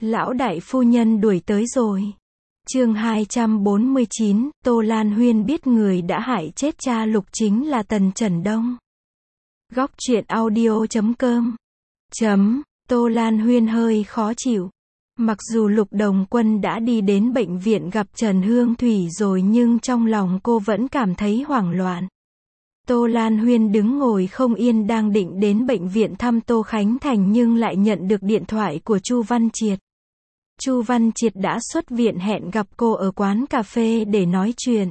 Lão đại phu nhân đuổi tới rồi. Chương 249, Tô Lan Huyên biết người đã hại chết cha Lục chính là Tần Chẩn Đông. Góc truyện audio.com. Tô Lan Huyên hơi khó chịu. Mặc dù Lục Đồng Quân đã đi đến bệnh viện gặp Trần Hương Thủy rồi nhưng trong lòng cô vẫn cảm thấy hoảng loạn. Tô Lan Huyên đứng ngồi không yên đang định đến bệnh viện thăm Tô Khánh Thành nhưng lại nhận được điện thoại của Chu Văn Triệt. Chu Văn Triệt đã xuất viện hẹn gặp cô ở quán cà phê để nói chuyện.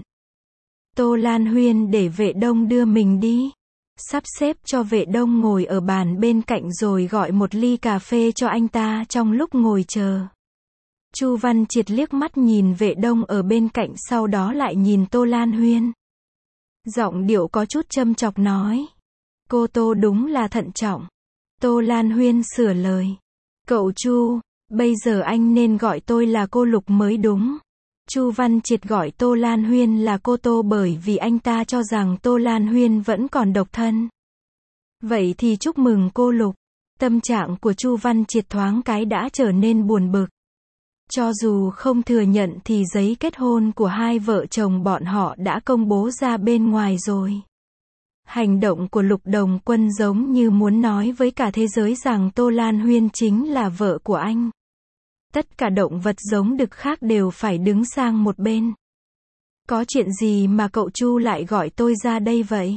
Tô Lan Huyên để Vệ Đông đưa mình đi. Sắp xếp cho Vệ Đông ngồi ở bàn bên cạnh rồi gọi một ly cà phê cho anh ta trong lúc ngồi chờ. Chu Văn Triệt liếc mắt nhìn Vệ Đông ở bên cạnh sau đó lại nhìn Tô Lan Huyên. Giọng điệu có chút châm chọc nói. Cô Tô đúng là thận trọng. Tô Lan Huyên sửa lời. Cậu Chu, bây giờ anh nên gọi tôi là cô Lục mới đúng. Chu Văn Triệt gọi Tô Lan Huyên là cô Tô bởi vì anh ta cho rằng Tô Lan Huyên vẫn còn độc thân. Vậy thì chúc mừng cô Lục. Tâm trạng của Chu Văn Triệt thoáng cái đã trở nên buồn bực. Cho dù không thừa nhận thì giấy kết hôn của hai vợ chồng bọn họ đã công bố ra bên ngoài rồi. Hành động của Lục Đồng Quân giống như muốn nói với cả thế giới rằng Tô Lan Huyên chính là vợ của anh. Tất cả động vật giống đực khác đều phải đứng sang một bên. Có chuyện gì mà cậu Chu lại gọi tôi ra đây vậy?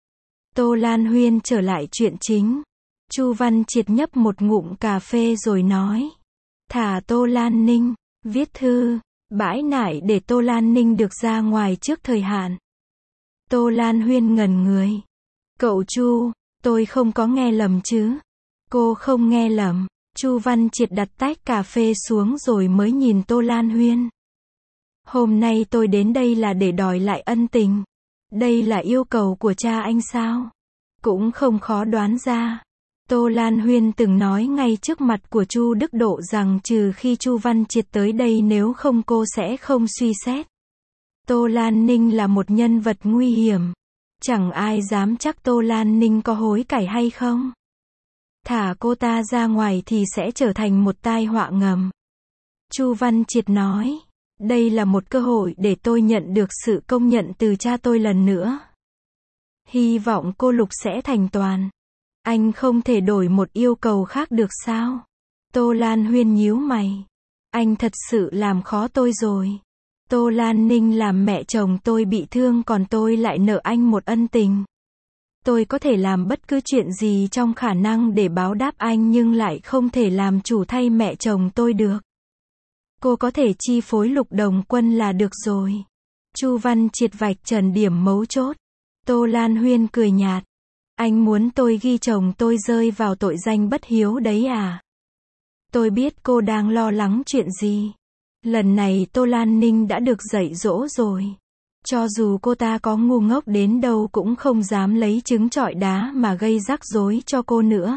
Tô Lan Huyên trở lại chuyện chính. Chu Văn Triệt nhấp một ngụm cà phê rồi nói. Thả Tô Lan Ninh, viết thư, bãi nải để Tô Lan Ninh được ra ngoài trước thời hạn. Tô Lan Huyên ngẩn người. Cậu Chu, tôi không có nghe lầm chứ? Cô không nghe lầm. Chu Văn Triệt đặt tách cà phê xuống rồi mới nhìn Tô Lan Huyên. Hôm nay tôi đến đây là để đòi lại ân tình. Đây là yêu cầu của cha anh sao? Cũng không khó đoán ra. Tô Lan Huyên từng nói ngay trước mặt của Chu Đức Độ rằng trừ khi Chu Văn Triệt tới đây nếu không cô sẽ không suy xét. Tô Lan Ninh là một nhân vật nguy hiểm. Chẳng ai dám chắc Tô Lan Ninh có hối cải hay không. Thả cô ta ra ngoài thì sẽ trở thành một tai họa ngầm. Chu Văn Triệt nói. Đây là một cơ hội để tôi nhận được sự công nhận từ cha tôi lần nữa. Hy vọng cô Lục sẽ thành toàn. Anh không thể đổi một yêu cầu khác được sao? Tô Lan Huyên nhíu mày. Anh thật sự làm khó tôi rồi. Tô Lan Ninh làm mẹ chồng tôi bị thương còn tôi lại nợ anh một ân tình. Tôi có thể làm bất cứ chuyện gì trong khả năng để báo đáp anh nhưng lại không thể làm chủ thay mẹ chồng tôi được. Cô có thể chi phối Lục Đồng Quân là được rồi. Chu Văn Triệt vạch trần điểm mấu chốt. Tô Lan Huyên cười nhạt. Anh muốn tôi ghi chồng tôi rơi vào tội danh bất hiếu đấy à? Tôi biết cô đang lo lắng chuyện gì. Lần này Tô Lan Ninh đã được dạy dỗ rồi. Cho dù cô ta có ngu ngốc đến đâu cũng không dám lấy trứng trọi đá mà gây rắc rối cho cô nữa.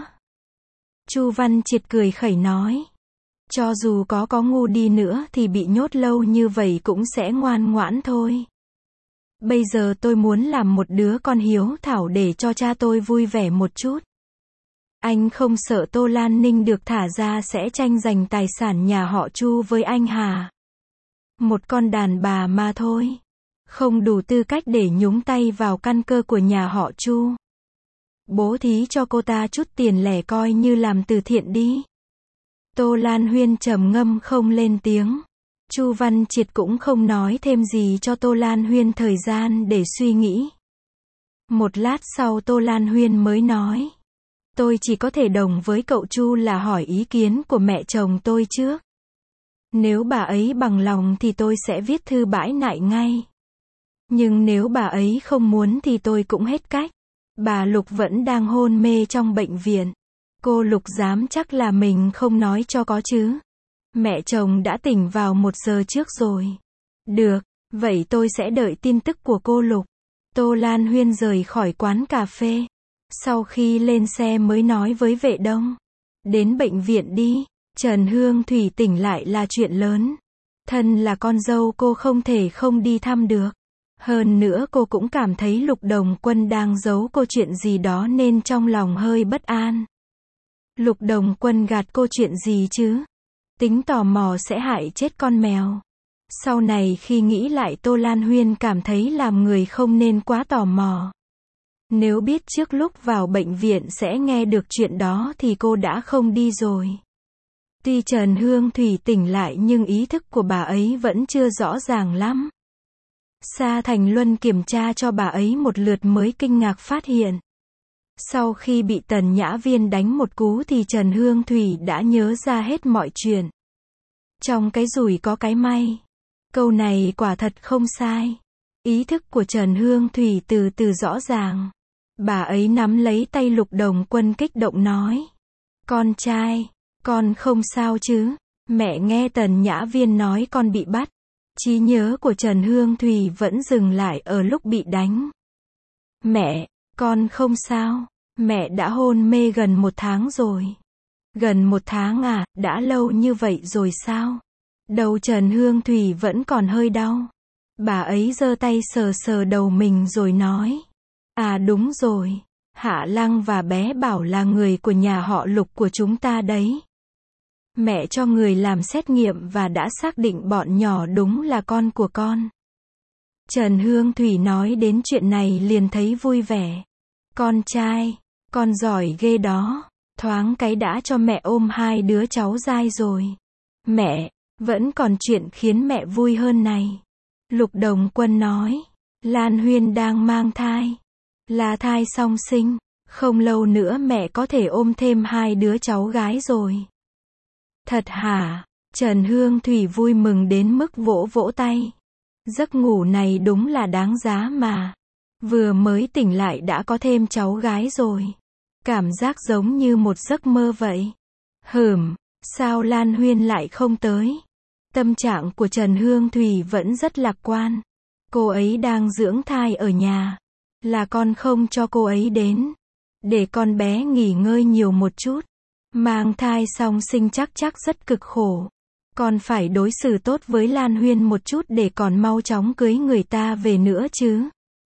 Chu Văn Triệt cười khẩy nói. Cho dù có ngu đi nữa thì bị nhốt lâu như vậy cũng sẽ ngoan ngoãn thôi. Bây giờ tôi muốn làm một đứa con hiếu thảo để cho cha tôi vui vẻ một chút. Anh không sợ Tô Lan Ninh được thả ra sẽ tranh giành tài sản nhà họ Chu với anh hả? Một con đàn bà mà thôi. Không đủ tư cách để nhúng tay vào căn cơ của nhà họ Chu. Bố thí cho cô ta chút tiền lẻ coi như làm từ thiện đi. Tô Lan Huyên trầm ngâm không lên tiếng. Chu Văn Triệt cũng không nói thêm gì cho Tô Lan Huyên thời gian để suy nghĩ. Một lát sau Tô Lan Huyên mới nói. Tôi chỉ có thể đồng với cậu Chu là hỏi ý kiến của mẹ chồng tôi trước. Nếu bà ấy bằng lòng thì tôi sẽ viết thư bãi nại ngay. Nhưng nếu bà ấy không muốn thì tôi cũng hết cách. Bà Lục vẫn đang hôn mê trong bệnh viện. Cô Lục dám chắc là mình không nói cho có chứ. Mẹ chồng đã tỉnh vào 1 giờ trước rồi. Được, vậy tôi sẽ đợi tin tức của cô Lục. Tô Lan Huyên rời khỏi quán cà phê. Sau khi lên xe mới nói với Vệ Đông. Đến bệnh viện đi, Trần Hương Thủy tỉnh lại là chuyện lớn. Thân là con dâu cô không thể không đi thăm được. Hơn nữa cô cũng cảm thấy Lục Đồng Quân đang giấu cô chuyện gì đó nên trong lòng hơi bất an. Lục Đồng Quân gạt cô chuyện gì chứ? Tính tò mò sẽ hại chết con mèo. Sau này khi nghĩ lại Tô Lan Huyên cảm thấy làm người không nên quá tò mò. Nếu biết trước lúc vào bệnh viện sẽ nghe được chuyện đó thì cô đã không đi rồi. Tuy Trần Hương Thủy tỉnh lại nhưng ý thức của bà ấy vẫn chưa rõ ràng lắm. Sa Thành Luân kiểm tra cho bà ấy một lượt mới kinh ngạc phát hiện. Sau khi bị Tần Nhã Viên đánh một cú thì Trần Hương Thủy đã nhớ ra hết mọi chuyện. Trong cái rủi có cái may. Câu này quả thật không sai. Ý thức của Trần Hương Thủy từ từ rõ ràng. Bà ấy nắm lấy tay Lục Đồng Quân kích động nói. Con trai, con không sao chứ? Mẹ nghe Tần Nhã Viên nói con bị bắt. Trí nhớ của Trần Hương Thủy vẫn dừng lại ở lúc bị đánh. Mẹ, con không sao. Mẹ đã hôn mê gần 1 tháng rồi. Gần 1 tháng à, đã lâu như vậy rồi sao? Đầu Trần Hương Thủy vẫn còn hơi đau. Bà ấy giơ tay sờ sờ đầu mình rồi nói. À đúng rồi. Hạ Lăng và bé Bảo là người của nhà họ Lục của chúng ta đấy. Mẹ cho người làm xét nghiệm và đã xác định bọn nhỏ đúng là con của con. Trần Hương Thủy nói đến chuyện này liền thấy vui vẻ. Con trai, con giỏi ghê đó. Thoáng cái đã cho mẹ ôm 2 đứa cháu dai rồi. Mẹ, vẫn còn chuyện khiến mẹ vui hơn này. Lục Đồng Quân nói. Lan Huyên đang mang thai. Là thai song sinh. Không lâu nữa mẹ có thể ôm thêm 2 đứa cháu gái rồi. Thật hả? Trần Hương Thủy vui mừng đến mức vỗ vỗ tay. Giấc ngủ này đúng là đáng giá mà. Vừa mới tỉnh lại đã có thêm cháu gái rồi. Cảm giác giống như một giấc mơ vậy. Sao Lan Huyên lại không tới? Tâm trạng của Trần Hương Thủy vẫn rất lạc quan. Cô ấy đang dưỡng thai ở nhà. Là con không cho cô ấy đến. Để con bé nghỉ ngơi nhiều một chút. Mang thai song sinh chắc rất cực khổ. Con phải đối xử tốt với Lan Huyên một chút để còn mau chóng cưới người ta về nữa chứ.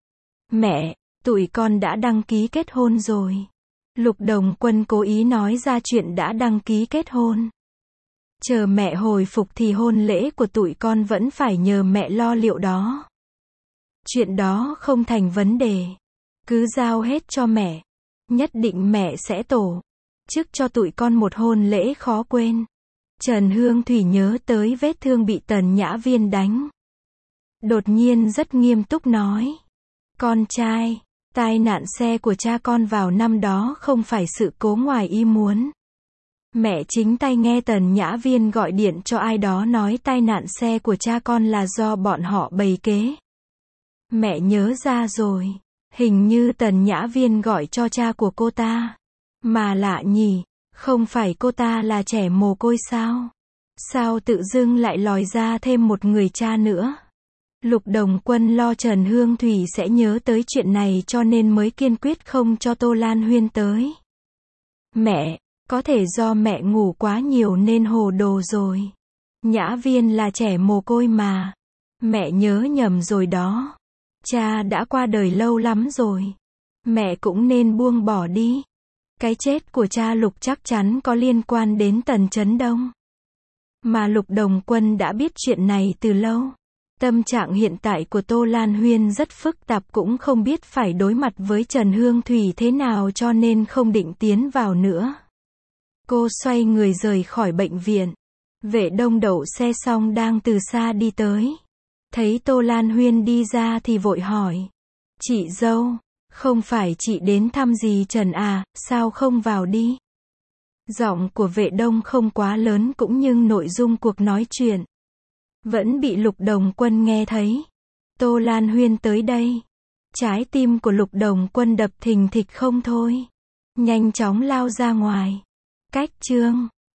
Mẹ, tụi con đã đăng ký kết hôn rồi. Lục Đồng Quân cố ý nói ra chuyện đã đăng ký kết hôn. Chờ mẹ hồi phục thì hôn lễ của tụi con vẫn phải nhờ mẹ lo liệu đó. Chuyện đó không thành vấn đề. Cứ giao hết cho mẹ. Nhất định mẹ sẽ tổ chức cho tụi con một hôn lễ khó quên. Trần Hương Thủy nhớ tới vết thương bị Tần Nhã Viên đánh. Đột nhiên rất nghiêm túc nói. Con trai, tai nạn xe của cha con vào năm đó không phải sự cố ngoài ý muốn. Mẹ chính tay nghe Tần Nhã Viên gọi điện cho ai đó nói tai nạn xe của cha con là do bọn họ bày kế. Mẹ nhớ ra rồi. Hình như Tần Nhã Viên gọi cho cha của cô ta. Mà lạ nhỉ, không phải cô ta là trẻ mồ côi sao? Sao tự dưng lại lòi ra thêm một người cha nữa? Lục Đồng Quân lo Trần Hương Thủy sẽ nhớ tới chuyện này cho nên mới kiên quyết không cho Tô Lan Huyên tới. Mẹ, có thể do mẹ ngủ quá nhiều nên hồ đồ rồi. Nhã Viên là trẻ mồ côi mà. Mẹ nhớ nhầm rồi đó. Cha đã qua đời lâu lắm rồi. Mẹ cũng nên buông bỏ đi. Cái chết của cha Lục chắc chắn có liên quan đến Tần Chấn Đông. Mà Lục Đồng Quân đã biết chuyện này từ lâu. Tâm trạng hiện tại của Tô Lan Huyên rất phức tạp cũng không biết phải đối mặt với Trần Hương Thủy thế nào cho nên không định tiến vào nữa. Cô xoay người rời khỏi bệnh viện. Vệ Đông đậu xe xong đang từ xa đi tới. Thấy Tô Lan Huyên đi ra thì vội hỏi. Chị dâu, không phải chị đến thăm dì Trần à, sao không vào đi? Giọng của Vệ Đông không quá lớn cũng nhưng nội dung cuộc nói chuyện vẫn bị Lục Đồng Quân nghe thấy. Tô Lan Huyên tới đây. Trái tim của Lục Đồng Quân đập thình thịch không thôi. Nhanh chóng lao ra ngoài. Cách chương